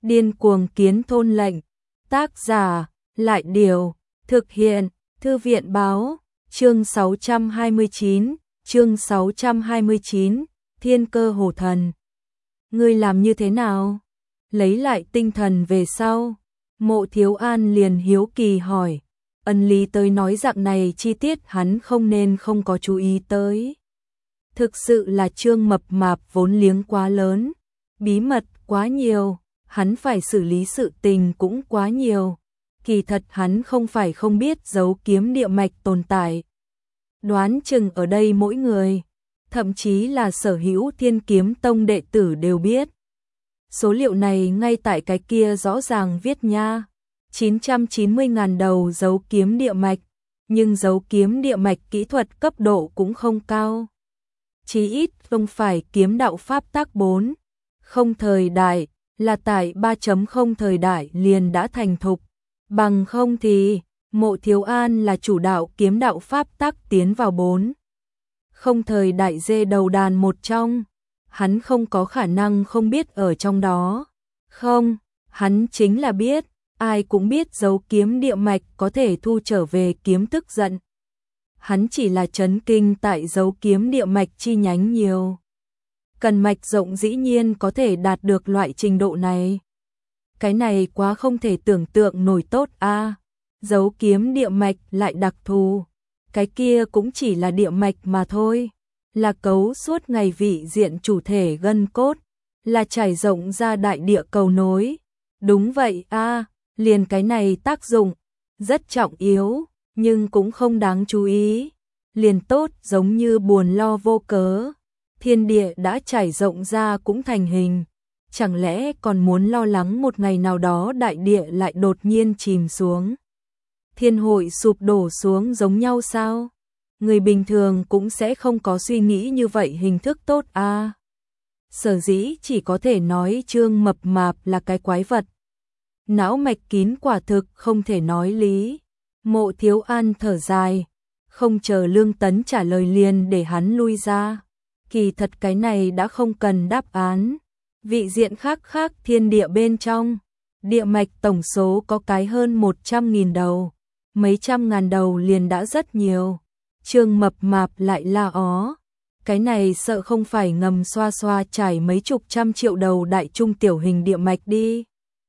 Điên cuồng kiến thôn lệnh. Tác giả, Lại Điều. Thực hiện, Thư viện Báo. Chương 629, chương 629, Thiên Cơ Hổ Thần. Ngươi làm như thế nào? Lấy lại tinh thần về sau. Mộ Thiếu An liền hiếu kỳ hỏi. Ân Lý tới nói dạng này chi tiết hắn không nên không có chú ý tới. Thực sự là Trương Mập Mạp vốn liếng quá lớn, bí mật quá nhiều, hắn phải xử lý sự tình cũng quá nhiều. Kỳ thật hắn không phải không biết dấu kiếm địa mạch tồn tại. Đoán chừng ở đây mỗi người, thậm chí là sở hữu Thiên Kiếm Tông đệ tử đều biết. Số liệu này ngay tại cái kia rõ ràng viết nha. 990.000 đầu dấu kiếm địa mạch, nhưng dấu kiếm địa mạch kỹ thuật cấp độ cũng không cao. Chí ít không phải kiếm đạo pháp tác 4, không thời đại, là tại 3.0 thời đại liền đã thành thục. Bằng không thì, Mộ Thiếu An là chủ đạo kiếm đạo pháp tác tiến vào 4. Không thời đại dê đầu đàn một trong, hắn không có khả năng không biết ở trong đó. Không, hắn chính là biết, ai cũng biết dấu kiếm địa mạch có thể thu trở về kiếm tức giận. Hắn chỉ là chấn kinh tại dấu kiếm địa mạch chi nhánh nhiều. Cần mạch rộng dĩ nhiên có thể đạt được loại trình độ này. Cái này quá không thể tưởng tượng nổi tốt a. Dấu kiếm địa mạch lại đặc thù. Cái kia cũng chỉ là địa mạch mà thôi. Là cấu suốt ngày vị diện chủ thể gân cốt. Là trải rộng ra đại địa cầu nối. Đúng vậy a, liền cái này tác dụng. Rất trọng yếu, nhưng cũng không đáng chú ý. Liền tốt giống như buồn lo vô cớ. Thiên địa đã trải rộng ra cũng thành hình. Chẳng lẽ còn muốn lo lắng một ngày nào đó đại địa lại đột nhiên chìm xuống. Thiên hội sụp đổ xuống giống nhau sao? Người bình thường cũng sẽ không có suy nghĩ như vậy hình thức tốt a. Sở dĩ chỉ có thể nói Trương Mập Mạp là cái quái vật. Não mạch kín quả thực không thể nói lý. Mộ Thiếu An thở dài, không chờ Lương Tấn trả lời liền để hắn lui ra. Kỳ thật cái này đã không cần đáp án. Vị diện khác khác thiên địa bên trong, địa mạch tổng số có cái hơn 100.000 đầu, mấy trăm ngàn đầu liền đã rất nhiều. Trương Mập Mạp lại la ó, cái này sợ không phải ngầm xoa xoa trải mấy chục trăm triệu đầu đại trung tiểu hình địa mạch đi.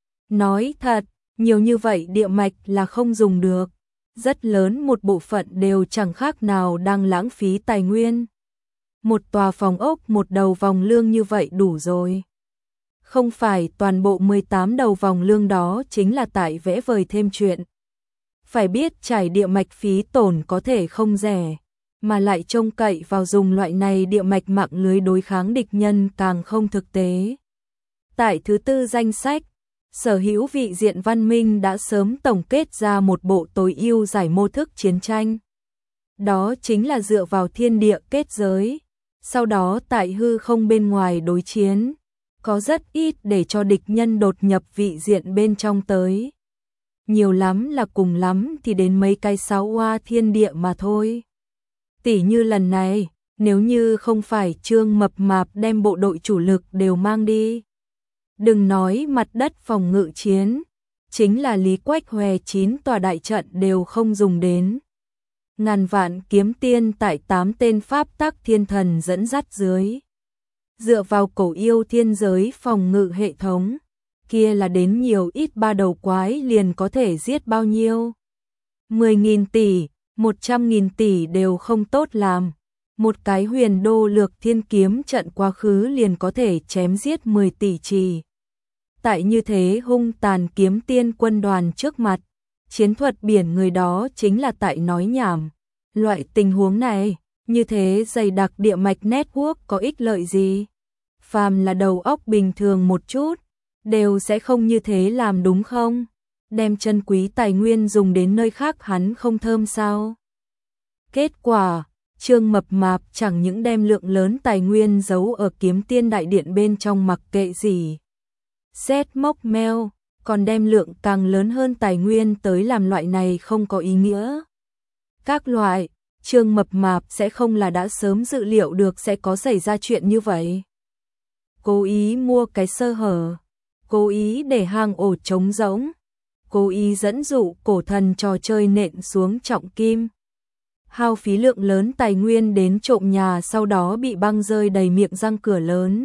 Nói thật, nhiều như vậy địa mạch là không dùng được, rất lớn một bộ phận đều chẳng khác nào đang lãng phí tài nguyên. Một tòa phòng ốc một đầu vòng lương như vậy đủ rồi. Không phải toàn bộ 18 đầu vòng lương đó chính là tại vẽ vời thêm chuyện. Phải biết trải địa mạch phí tổn có thể không rẻ, mà lại trông cậy vào dùng loại này địa mạch mạng lưới đối kháng địch nhân càng không thực tế. Tại thứ tư danh sách, sở hữu vị diện văn minh đã sớm tổng kết ra một bộ tối ưu giải mô thức chiến tranh. Đó chính là dựa vào thiên địa kết giới, sau đó tại hư không bên ngoài đối chiến. Có rất ít để cho địch nhân đột nhập vị diện bên trong tới. Nhiều lắm là cùng lắm thì đến mấy cái sáo hoa thiên địa mà thôi. Tỉ như lần này, nếu như không phải Trương Mập Mạp đem bộ đội chủ lực đều mang đi. Đừng nói mặt đất phòng ngự chiến, chính là Lý Quách Hòe 9 tòa đại trận đều không dùng đến. Ngàn vạn kiếm tiên tại 8 tên pháp tắc thiên thần dẫn dắt dưới. Dựa vào cổ yêu thiên giới phòng ngự hệ thống, kia là đến nhiều ít ba đầu quái liền có thể giết bao nhiêu. 10.000 tỷ, 100.000 tỷ đều không tốt làm. Một cái huyền đô lược thiên kiếm trận quá khứ liền có thể chém giết 10 tỷ trì. Tại như thế hung tàn kiếm tiên quân đoàn trước mặt, chiến thuật biển người đó chính là tại nói nhảm. Loại tình huống này, như thế dày đặc địa mạch network có ích lợi gì? Phàm là đầu óc bình thường một chút, đều sẽ không như thế làm đúng không? Đem chân quý tài nguyên dùng đến nơi khác hắn không thơm sao? Kết quả, Trương Mập Mạp chẳng những đem lượng lớn tài nguyên giấu ở kiếm tiên đại điện bên trong mặc kệ gì. Xét mốc meo, còn đem lượng càng lớn hơn tài nguyên tới làm loại này không có ý nghĩa. Các loại, Trương Mập Mạp sẽ không là đã sớm dự liệu được sẽ có xảy ra chuyện như vậy. Cố ý mua cái sơ hở, cố ý để hang ổ trống rỗng, cố ý dẫn dụ cổ thần trò chơi nện xuống trọng kim. Hao phí lượng lớn tài nguyên đến trộm nhà, sau đó bị băng rơi đầy miệng răng cửa lớn.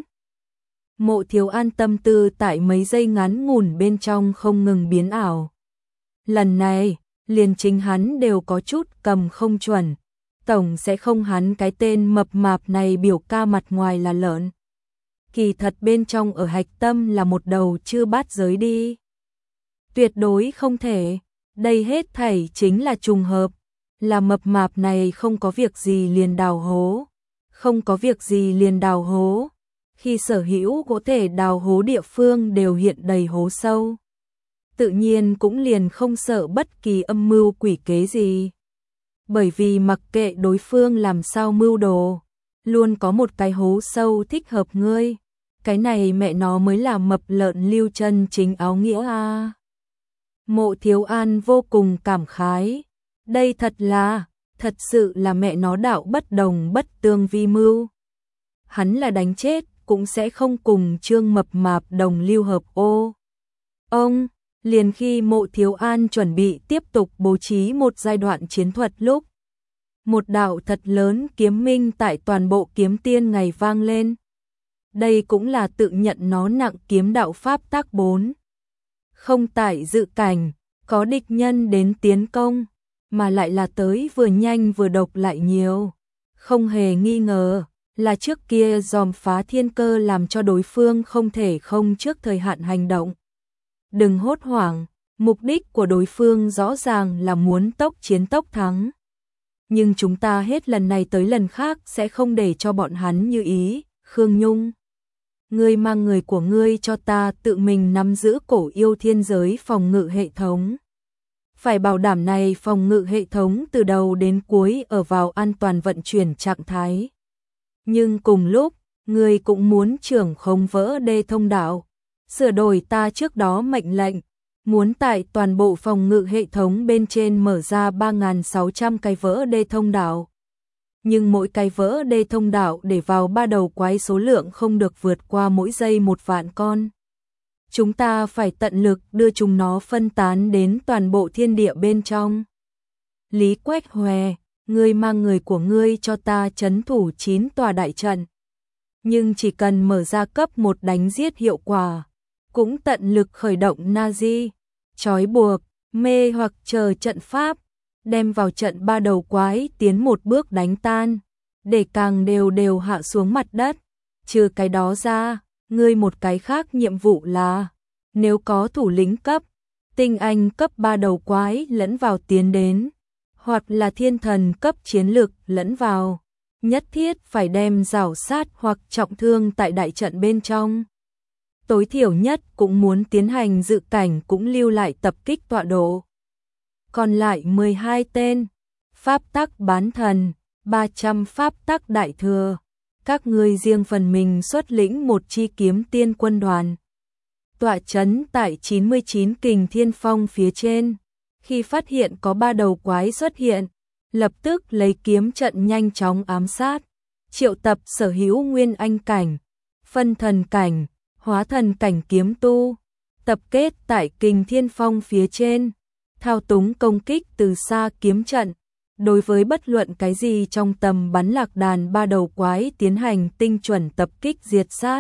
Mộ Thiếu An tâm tư tại mấy giây ngắn ngủn bên trong không ngừng biến ảo. Lần này, liền chính hắn đều có chút cầm không chuẩn. Tổng sẽ không hắn cái tên mập mạp này biểu ca mặt ngoài là lợn. Kỳ thật bên trong ở hạch tâm là một đầu chư bát giới đi. Tuyệt đối không thể, đây hết thảy chính là trùng hợp. Là mập mạp này không có việc gì liền đào hố. Không có việc gì liền đào hố. Khi sở hữu có thể đào hố địa phương đều hiện đầy hố sâu. Tự nhiên cũng liền không sợ bất kỳ âm mưu quỷ kế gì. Bởi vì mặc kệ đối phương làm sao mưu đồ, luôn có một cái hố sâu thích hợp ngươi. Cái này mẹ nó mới là mập lợn lưu chân chính áo nghĩa a. Mộ Thiếu An vô cùng cảm khái. Đây thật sự là mẹ nó đạo bất đồng bất tương vi mưu. Hắn là đánh chết cũng sẽ không cùng Trương mập mạp đồng lưu hợp ô. Ông, liền khi Mộ Thiếu An chuẩn bị tiếp tục bố trí một giai đoạn chiến thuật lúc, một đạo thật lớn kiếm minh tại toàn bộ kiếm tiên ngày vang lên. Đây cũng là tự nhận nó nặng kiếm đạo pháp tác 4. Không tại dự cảnh, có địch nhân đến tiến công, mà lại là tới vừa nhanh vừa độc lại nhiều. Không hề nghi ngờ là trước kia dòm phá thiên cơ làm cho đối phương không thể không trước thời hạn hành động. Đừng hốt hoảng, mục đích của đối phương rõ ràng là muốn tốc chiến tốc thắng. Nhưng chúng ta hết lần này tới lần khác sẽ không để cho bọn hắn như ý. Khương Nhung, ngươi mang người của ngươi cho ta tự mình nắm giữ cổ yêu thiên giới phòng ngự hệ thống. Phải bảo đảm này phòng ngự hệ thống từ đầu đến cuối ở vào an toàn vận chuyển trạng thái. Nhưng cùng lúc, ngươi cũng muốn trưởng không vỡ đê thông đạo, sửa đổi ta trước đó mệnh lệnh, muốn tại toàn bộ phòng ngự hệ thống bên trên mở ra 3.600 cái vỡ đê thông đạo. Nhưng mỗi cái vỡ đê thông đạo để vào 3 đầu quái số lượng không được vượt qua mỗi giây 1 vạn con. Chúng ta phải tận lực đưa chúng nó phân tán đến toàn bộ thiên địa bên trong. Lý Quách Hòe, ngươi mang người của ngươi cho ta trấn thủ 9 tòa đại trận. Nhưng chỉ cần mở ra cấp 1 đánh giết hiệu quả, cũng tận lực khởi động Nazi, trói buộc, mê hoặc chờ trận pháp, đem vào trận 3 đầu quái tiến một bước đánh tan, để càng đều hạ xuống mặt đất. Trừ cái đó ra, ngươi một cái khác nhiệm vụ là, nếu có thủ lĩnh cấp, tinh anh cấp 3 đầu quái lẫn vào tiến đến, hoặc là thiên thần cấp chiến lực lẫn vào, nhất thiết phải đem rào sát hoặc trọng thương tại đại trận bên trong. Tối thiểu nhất cũng muốn tiến hành dự cảnh cũng lưu lại tập kích tọa độ. Còn lại 12 tên, pháp tắc bán thần, 300 pháp tắc đại thừa, các ngươi riêng phần mình xuất lĩnh một chi kiếm tiên quân đoàn. Tọa trấn tại 99 kình thiên phong phía trên, khi phát hiện có 3 đầu quái xuất hiện, lập tức lấy kiếm trận nhanh chóng ám sát, triệu tập sở hữu nguyên anh cảnh, phân thần cảnh, hóa thần cảnh kiếm tu, tập kết tại kình thiên phong phía trên, thao túng công kích từ xa kiếm trận, đối với bất luận cái gì trong tầm bắn lạc đàn 3 đầu quái tiến hành tinh chuẩn tập kích diệt sát.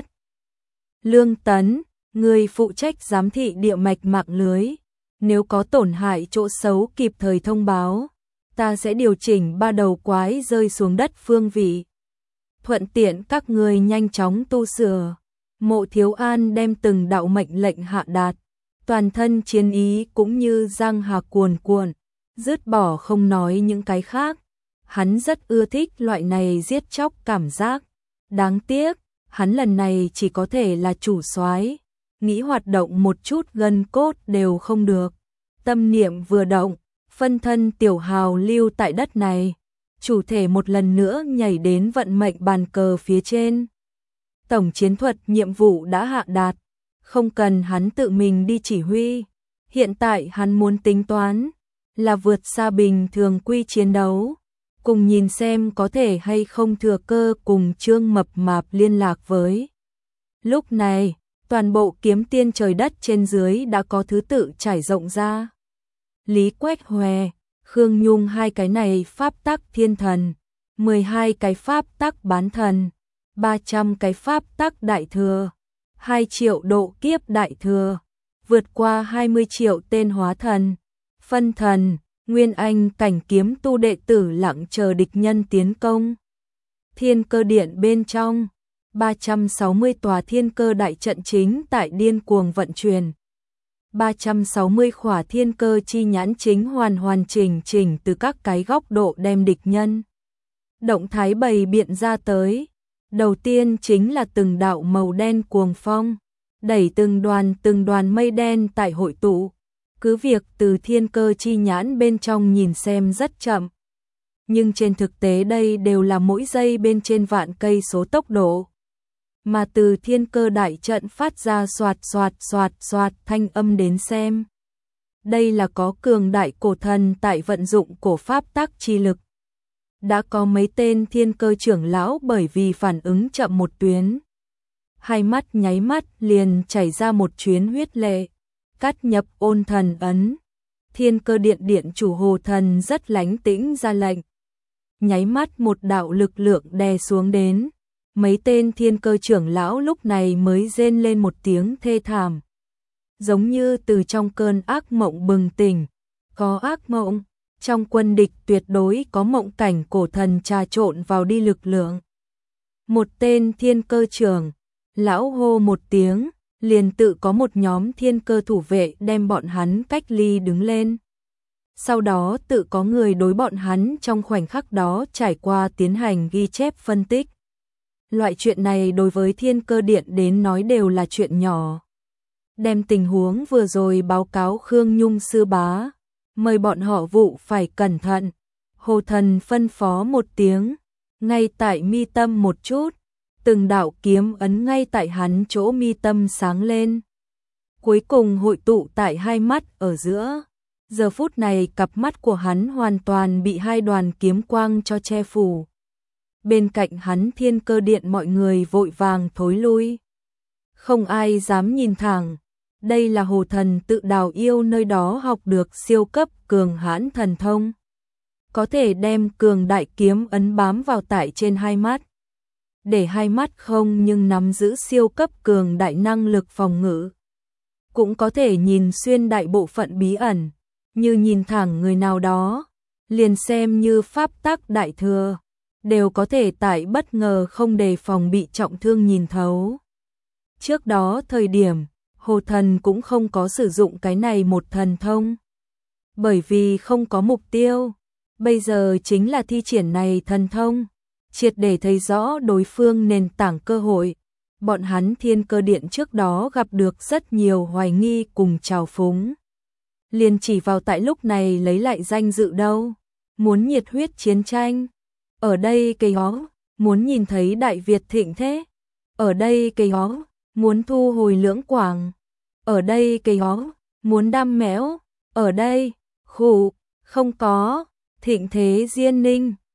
Lương Tấn, người phụ trách giám thị địa mạch mạng lưới, nếu có tổn hại chỗ xấu kịp thời thông báo, ta sẽ điều chỉnh 3 đầu quái rơi xuống đất phương vị. Thuận tiện các ngươi nhanh chóng tu sửa. Mộ Thiếu An đem từng đạo mệnh lệnh hạ đạt, toàn thân chiến ý cũng như giang hà cuồn cuộn, dứt bỏ không nói những cái khác. Hắn rất ưa thích loại này giết chóc cảm giác. Đáng tiếc, hắn lần này chỉ có thể là chủ soái, nghĩ hoạt động một chút gân cốt đều không được. Tâm niệm vừa động, phân thân tiểu hào lưu tại đất này, chủ thể một lần nữa nhảy đến vận mệnh bàn cờ phía trên. Tổng chiến thuật nhiệm vụ đã hạ đạt, không cần hắn tự mình đi chỉ huy. Hiện tại hắn muốn tính toán là vượt xa bình thường quy chiến đấu, cùng nhìn xem có thể hay không thừa cơ cùng Trương mập mạp liên lạc với. Lúc này, Toàn bộ kiếm tiên trời đất trên dưới đã có thứ tự trải rộng ra. Lý Quách Hòe, Khương Nhung hai cái này pháp tắc thiên thần, 12 cái pháp tắc bán thần, 300 cái pháp tắc đại thừa, 2 triệu độ kiếp đại thừa, vượt qua 20 triệu tên hóa thần, phân thần, nguyên anh cảnh kiếm tu đệ tử lặng chờ địch nhân tiến công. Thiên Cơ Điện bên trong, 360 tòa thiên cơ đại trận chính tại điên cuồng vận chuyển. 360 khỏa thiên cơ chi nhãn chính hoàn chỉnh từ các cái góc độ đem địch nhân động thái bày biện ra tới. Đầu tiên chính là từng đạo màu đen cuồng phong, đẩy từng đoàn mây đen tại hội tụ. Cứ việc từ thiên cơ chi nhãn bên trong nhìn xem rất chậm, nhưng trên thực tế đây đều là mỗi giây bên trên vạn cây số tốc độ. Mà từ thiên cơ đại trận phát ra xoạt thanh âm đến xem. Đây là có cường đại cổ thần tại vận dụng cổ pháp tắc chi lực. Đã có mấy tên thiên cơ trưởng lão bởi vì phản ứng chậm một tuyến. Hai mắt nháy mắt liền chảy ra một chuyến huyết lệ, cắt nhập ôn thần ấn. Thiên Cơ Điện điện chủ Hồ Thần rất lánh tĩnh ra lệnh. Nháy mắt một đạo lực lượng đè xuống đến. Mấy tên thiên cơ trưởng lão lúc này mới rên lên một tiếng thê thảm. Giống như từ trong cơn ác mộng bừng tỉnh. Có ác mộng, trong quân địch tuyệt đối có mộng cảnh cổ thần trà trộn vào đi lực lượng. Một tên thiên cơ trưởng, lão hô một tiếng, liền tự có một nhóm thiên cơ thủ vệ đem bọn hắn cách ly đứng lên. Sau đó tự có người đối bọn hắn trong khoảnh khắc đó trải qua tiến hành ghi chép phân tích. Loại chuyện này đối với Thiên Cơ Điện đến nói đều là chuyện nhỏ. Đem tình huống vừa rồi báo cáo Khương Nhung sư bá, mời bọn họ vụ phải cẩn thận. Hồ Thần phân phó một tiếng, ngay tại mi tâm một chút, từng đạo kiếm ấn ngay tại hắn chỗ mi tâm sáng lên. Cuối cùng hội tụ tại hai mắt ở giữa. Giờ phút này cặp mắt của hắn hoàn toàn bị hai đoàn kiếm quang cho che phủ. Bên cạnh hắn Thiên Cơ Điện mọi người vội vàng thối lui. Không ai dám nhìn thẳng. Đây là Hồ Thần tự đào yêu nơi đó học được siêu cấp cường hãn thần thông. Có thể đem cường đại kiếm ấn bám vào tại trên hai mắt. Để hai mắt không nhưng nắm giữ siêu cấp cường đại năng lực phòng ngự. Cũng có thể nhìn xuyên đại bộ phận bí ẩn. Như nhìn thẳng người nào đó. Liền xem như pháp tắc đại thừa. Đều có thể tại bất ngờ không đề phòng bị trọng thương nhìn thấu. Trước đó thời điểm, Hồ Thần cũng không có sử dụng cái này một thần thông. Bởi vì không có mục tiêu. Bây giờ chính là thi triển này thần thông. Triệt để thấy rõ đối phương nền tảng cơ hội. Bọn hắn Thiên Cơ Điện trước đó gặp được rất nhiều hoài nghi cùng trào phúng. Liền chỉ vào tại lúc này lấy lại danh dự đâu. Muốn nhiệt huyết chiến tranh. Ở đây cây hó, muốn nhìn thấy Đại Việt thịnh thế. Ở đây cây hó, muốn thu hồi Lưỡng Quảng. Ở đây cây hó, muốn đam mẽo. Ở đây, khủ, không có, thịnh thế Diên Ninh.